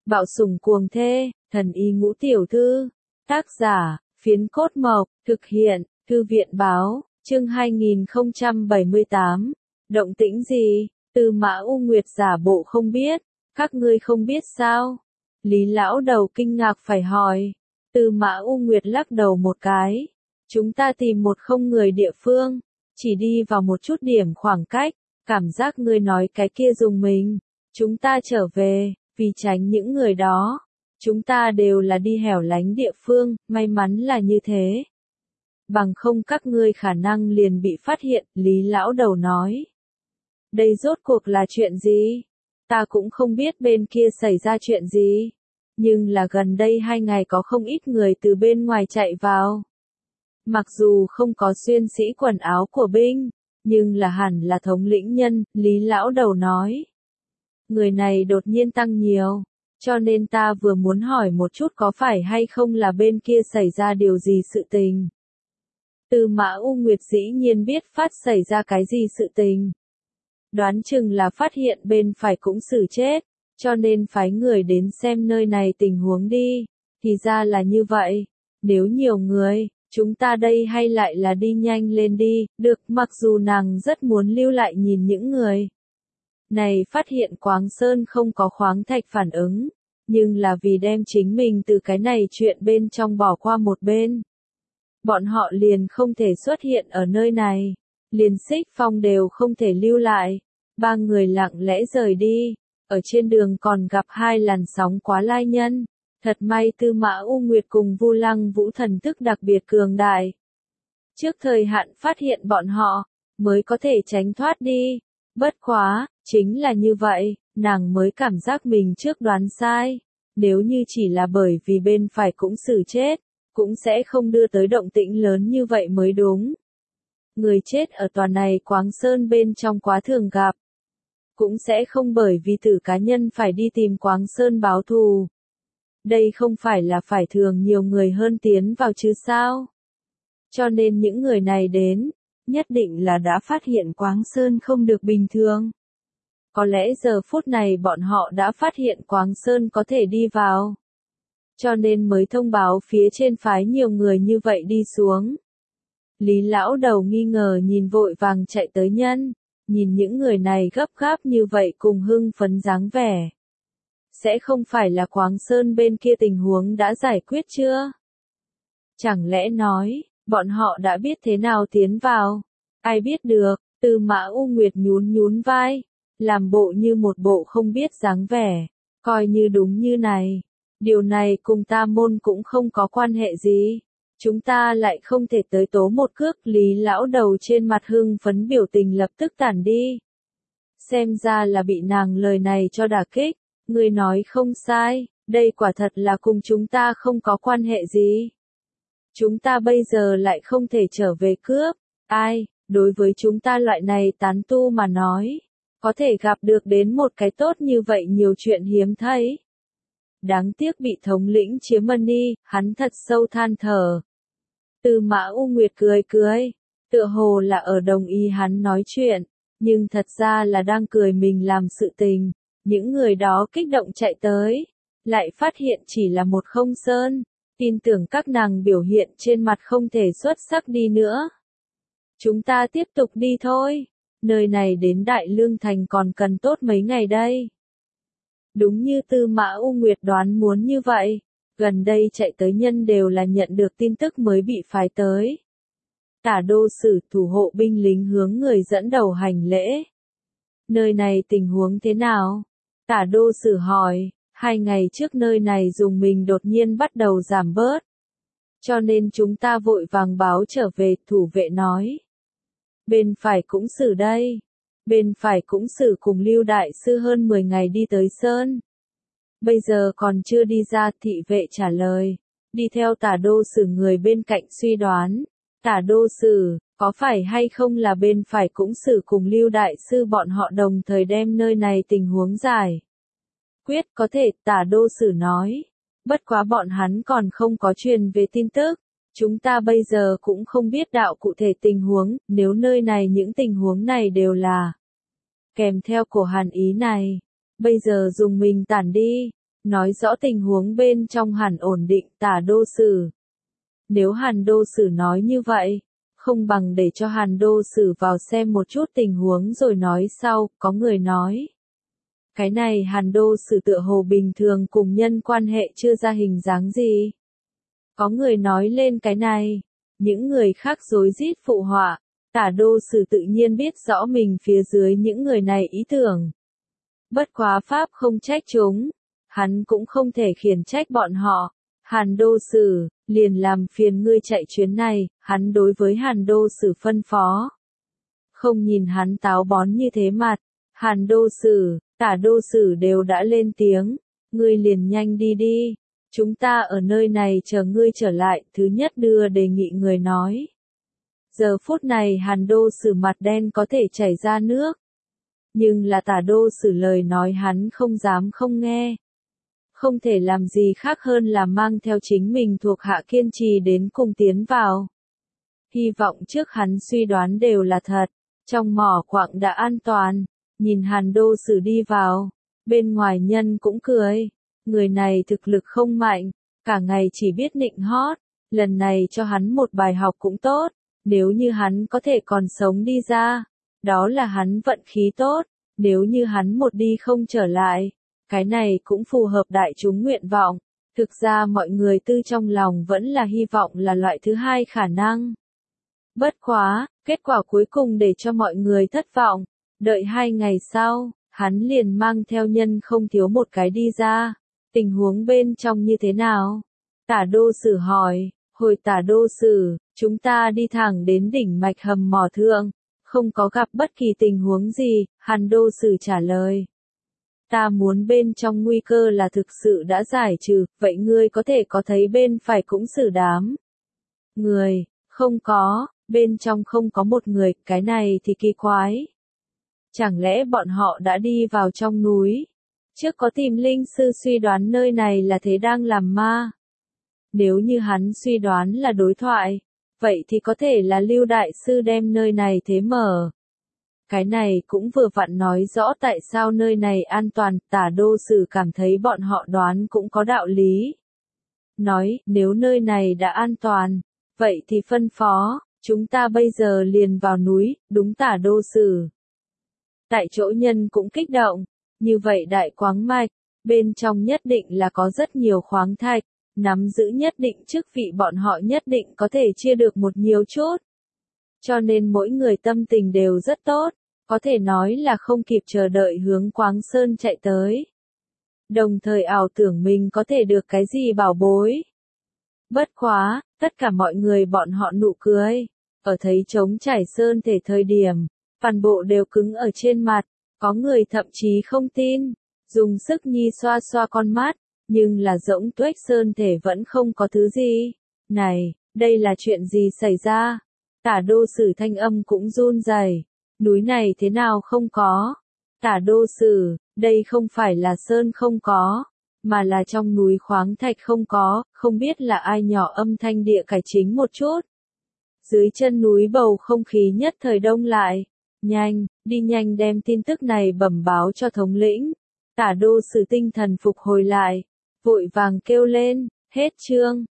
Bạo sủng cuồng thê, thần y ngũ tiểu thư. Tác giả, Phiến Cốt Mộc, thực hiện, Thư viện báo, chương 2078. Động tĩnh gì? Tư Mã U Nguyệt giả bộ không biết. Các ngươi không biết sao? Lý lão đầu kinh ngạc phải hỏi. Tư Mã U Nguyệt lắc đầu một cái. Chúng ta tìm một không người địa phương, chỉ đi vào một chút điểm khoảng cách, cảm giác ngươi nói cái kia dùng mình. Chúng ta trở về, vì tránh những người đó. Chúng ta đều là đi hẻo lánh địa phương, may mắn là như thế. Bằng không các ngươi khả năng liền bị phát hiện, Lý lão đầu nói. Đây rốt cuộc là chuyện gì? Ta cũng không biết bên kia xảy ra chuyện gì. Nhưng là gần đây 2 ngày có không ít người từ bên ngoài chạy vào. Mặc dù không có xuyên sĩ quần áo của binh, nhưng là hẳn là thống lĩnh nhân, Lý lão đầu nói. Người này đột nhiên tăng nhiều, cho nên ta vừa muốn hỏi một chút có phải hay không là bên kia xảy ra điều gì sự tình. Tư Mã U Nguyệt dĩ nhiên biết phát xảy ra cái gì sự tình. Đoán chừng là phát hiện bên phải cũng xử chết, cho nên phái người đến xem nơi này tình huống đi. Thì ra là như vậy, nếu nhiều người, chúng ta đây hay lại là đi nhanh lên đi, được, mặc dù nàng rất muốn lưu lại nhìn những người này phát hiện Quáng Sơn không có khoáng thạch phản ứng, nhưng là vì đem chính mình từ cái này chuyện bên trong bỏ qua một bên. Bọn họ liền không thể xuất hiện ở nơi này, liền Xích Phong đều không thể lưu lại, 3 người lặng lẽ rời đi, ở trên đường còn gặp 2 làn sóng quá lai nhân. Thật may Tư Mã U Nguyệt cùng Vu Lăng Vũ thần thức đặc biệt cường đại. Trước thời hạn phát hiện bọn họ, mới có thể tránh thoát đi. Bất quá, chính là như vậy, nàng mới cảm giác mình trước đoán sai. Nếu như chỉ là bởi vì bên phải cũng xử chết, cũng sẽ không đưa tới động tĩnh lớn như vậy mới đúng. Người chết ở tòa này Quáng Sơn bên trong quá thường gặp. Cũng sẽ không bởi vì tử cá nhân phải đi tìm Quáng Sơn báo thù. Đây không phải là phải thường nhiều người hơn tiến vào chứ sao? Cho nên những người này đến, nhất định là đã phát hiện Quáng Sơn không được bình thường. Có lẽ giờ phút này bọn họ đã phát hiện Quáng Sơn có thể đi vào. Cho nên mới thông báo phía trên phái nhiều người như vậy đi xuống. Lý lão đầu nghi ngờ nhìn vội vàng chạy tới nhân, nhìn những người này gấp gáp như vậy cùng hưng phấn dáng vẻ. Sẽ không phải là Quáng Sơn bên kia tình huống đã giải quyết chưa? Chẳng lẽ nói, bọn họ đã biết thế nào tiến vào? Ai biết được, Tư Mã U Nguyệt nhún nhún vai, làm bộ như một bộ không biết dáng vẻ, coi như đúng như này. Điều này cùng ta môn cũng không có quan hệ gì. Chúng ta lại không thể tới tố một cước. Lý lão đầu trên mặt hưng phấn biểu tình lập tức tản đi. Xem ra là bị nàng lời này cho đả kích. Người nói không sai, đây quả thật là cùng chúng ta không có quan hệ gì. Chúng ta bây giờ lại không thể trở về cướp. Ai, đối với chúng ta loại này tán tu mà nói, có thể gặp được đến một cái tốt như vậy nhiều chuyện hiếm thấy. Đáng tiếc bị thống lĩnh chiếm đi, hắn thật sâu than thở. Tư Mã U Nguyệt cười cười, tựa hồ là ở đồng ý hắn nói chuyện, nhưng thật ra là đang cười mình làm sự tình. Những người đó kích động chạy tới, lại phát hiện chỉ là một không sơn, tin tưởng các nàng biểu hiện trên mặt không thể xuất sắc đi nữa. Chúng ta tiếp tục đi thôi, nơi này đến Đại Lương Thành còn cần tốt mấy ngày đây. Đúng như Tư Mã U Nguyệt đoán muốn như vậy, gần đây chạy tới nhân đều là nhận được tin tức mới bị phái tới. Tả đô sử thủ hộ binh lính hướng người dẫn đầu hành lễ. Nơi này tình huống thế nào? Tả đô sử hỏi, 2 ngày trước nơi này dùng mình đột nhiên bắt đầu giảm bớt. Cho nên chúng ta vội vàng báo trở về, thủ vệ nói. Bên phải cũng xử đây. Bên phải cũng xử cùng Lưu Đại Sư hơn 10 ngày đi tới Sơn. Bây giờ còn chưa đi ra, thị vệ trả lời. Đi theo tả đô sử người bên cạnh suy đoán. Tả đô sử, có phải hay không là bên phải cũng xử cùng Lưu Đại Sư bọn họ đồng thời đem nơi này tình huống giải quyết, có thể, tả đô sử nói. Bất quá bọn hắn còn không có truyền về tin tức. Chúng ta bây giờ cũng không biết đạo cụ thể tình huống, nếu nơi này những tình huống này đều là kèm theo cổ hàn ý này. Bây giờ dùng mình tản đi, nói rõ tình huống bên trong hẳn ổn định. Tả Đô Sử. Nếu Hàn Đô Sử nói như vậy, không bằng để cho Hàn Đô Sử vào xem một chút tình huống rồi nói sau. Có người nói, cái này Hàn Đô Sử tựa hồ bình thường cùng nhân quan hệ chưa ra hình dáng gì. Có người nói lên cái này, những người khác rối rít phụ họa. Tả Đô Sử tự nhiên biết rõ mình phía dưới những người này ý tưởng. Bất quá pháp không trách chúng, hắn cũng không thể khiển trách bọn họ. Hàn Đô Sử, liền làm phiền ngươi chạy chuyến này, hắn đối với Hàn Đô Sử phân phó. Không nhìn hắn táo bón như thế mặt, Hàn Đô Sử, Tả Đô Sử đều đã lên tiếng, ngươi liền nhanh đi đi, chúng ta ở nơi này chờ ngươi trở lại. Thứ nhất đưa đề nghị người nói. Giờ phút này Hàn Đô Sử mặt đen có thể chảy ra nước. Nhưng là Tả Đô Sử lời nói hắn không dám không nghe. Không thể làm gì khác hơn là mang theo chính mình thuộc hạ kiên trì đến cùng tiến vào. Hy vọng trước hắn suy đoán đều là thật, trong mỏ quặng đã an toàn. Nhìn Hàn Đô Sử đi vào, bên ngoài nhân cũng cười. Người này thực lực không mạnh, cả ngày chỉ biết nịnh hót, lần này cho hắn một bài học cũng tốt. Nếu như hắn có thể còn sống đi ra, đó là hắn vận khí tốt. Nếu như hắn một đi không trở lại, cái này cũng phù hợp đại chúng nguyện vọng. Thực ra mọi người tư trong lòng vẫn là hy vọng là loại thứ hai khả năng. Bất quá, kết quả cuối cùng để cho mọi người thất vọng. Đợi 2 ngày sau, hắn liền mang theo nhân không thiếu một cái đi ra. Tình huống bên trong như thế nào? Tả Đô Sử hỏi. Hồi Tả Đô Sử, chúng ta đi thẳng đến đỉnh mạch hầm mỏ thượng, không có gặp bất kỳ tình huống gì. Hàn Đô Sử trả lời. Ta muốn bên trong nguy cơ là thực sự đã giải trừ, vậy ngươi có thể có thấy bên phải cũng xử đám người? Không có, bên trong không có một người. Cái này thì kỳ quái. Chẳng lẽ bọn họ đã đi vào trong núi? Trước có tìm linh sư suy đoán nơi này là thế đang làm ma. Nếu như hắn suy đoán là đối thoại, vậy thì có thể là Lưu Đại Sư đem nơi này thế mở. Cái này cũng vừa vặn nói rõ tại sao nơi này an toàn. Tả Đô Sử cảm thấy bọn họ đoán cũng có đạo lý. Nói, nếu nơi này đã an toàn, vậy thì phân phó, chúng ta bây giờ liền vào núi. Đúng Tả Đô Sử. Tại chỗ nhân cũng kích động, như vậy đại quáng mạch, bên trong nhất định là có rất nhiều khoáng thạch, nắm giữ nhất định chức vị bọn họ nhất định có thể chia được một nhiều chút. Cho nên mỗi người tâm tình đều rất tốt, có thể nói là không kịp chờ đợi hướng Quáng Sơn chạy tới. Đồng thời ảo tưởng mình có thể được cái gì bảo bối. Bất quá, tất cả mọi người bọn họ nụ cười, ở thấy trống trải sơn thể thời điểm, toàn bộ đều cứng ở trên mặt, có người thậm chí không tin, dùng sức nhi xoa xoa con mắt, nhưng là rỗng tuếch sơn thể vẫn không có thứ gì. Này, đây là chuyện gì xảy ra? Tả Đô Sử thanh âm cũng run rẩy. Núi này thế nào không có? Tả Đô Sử, đây không phải là sơn không có, mà là trong núi khoáng thạch không có, không biết là ai nhỏ âm thanh địa cải chính một chút. Dưới chân núi bầu không khí nhất thời đông lại. Nhanh, đi nhanh đem tin tức này bẩm báo cho thống lĩnh. Tả Đô Sử tinh thần phục hồi lại, vội vàng kêu lên, hết chương.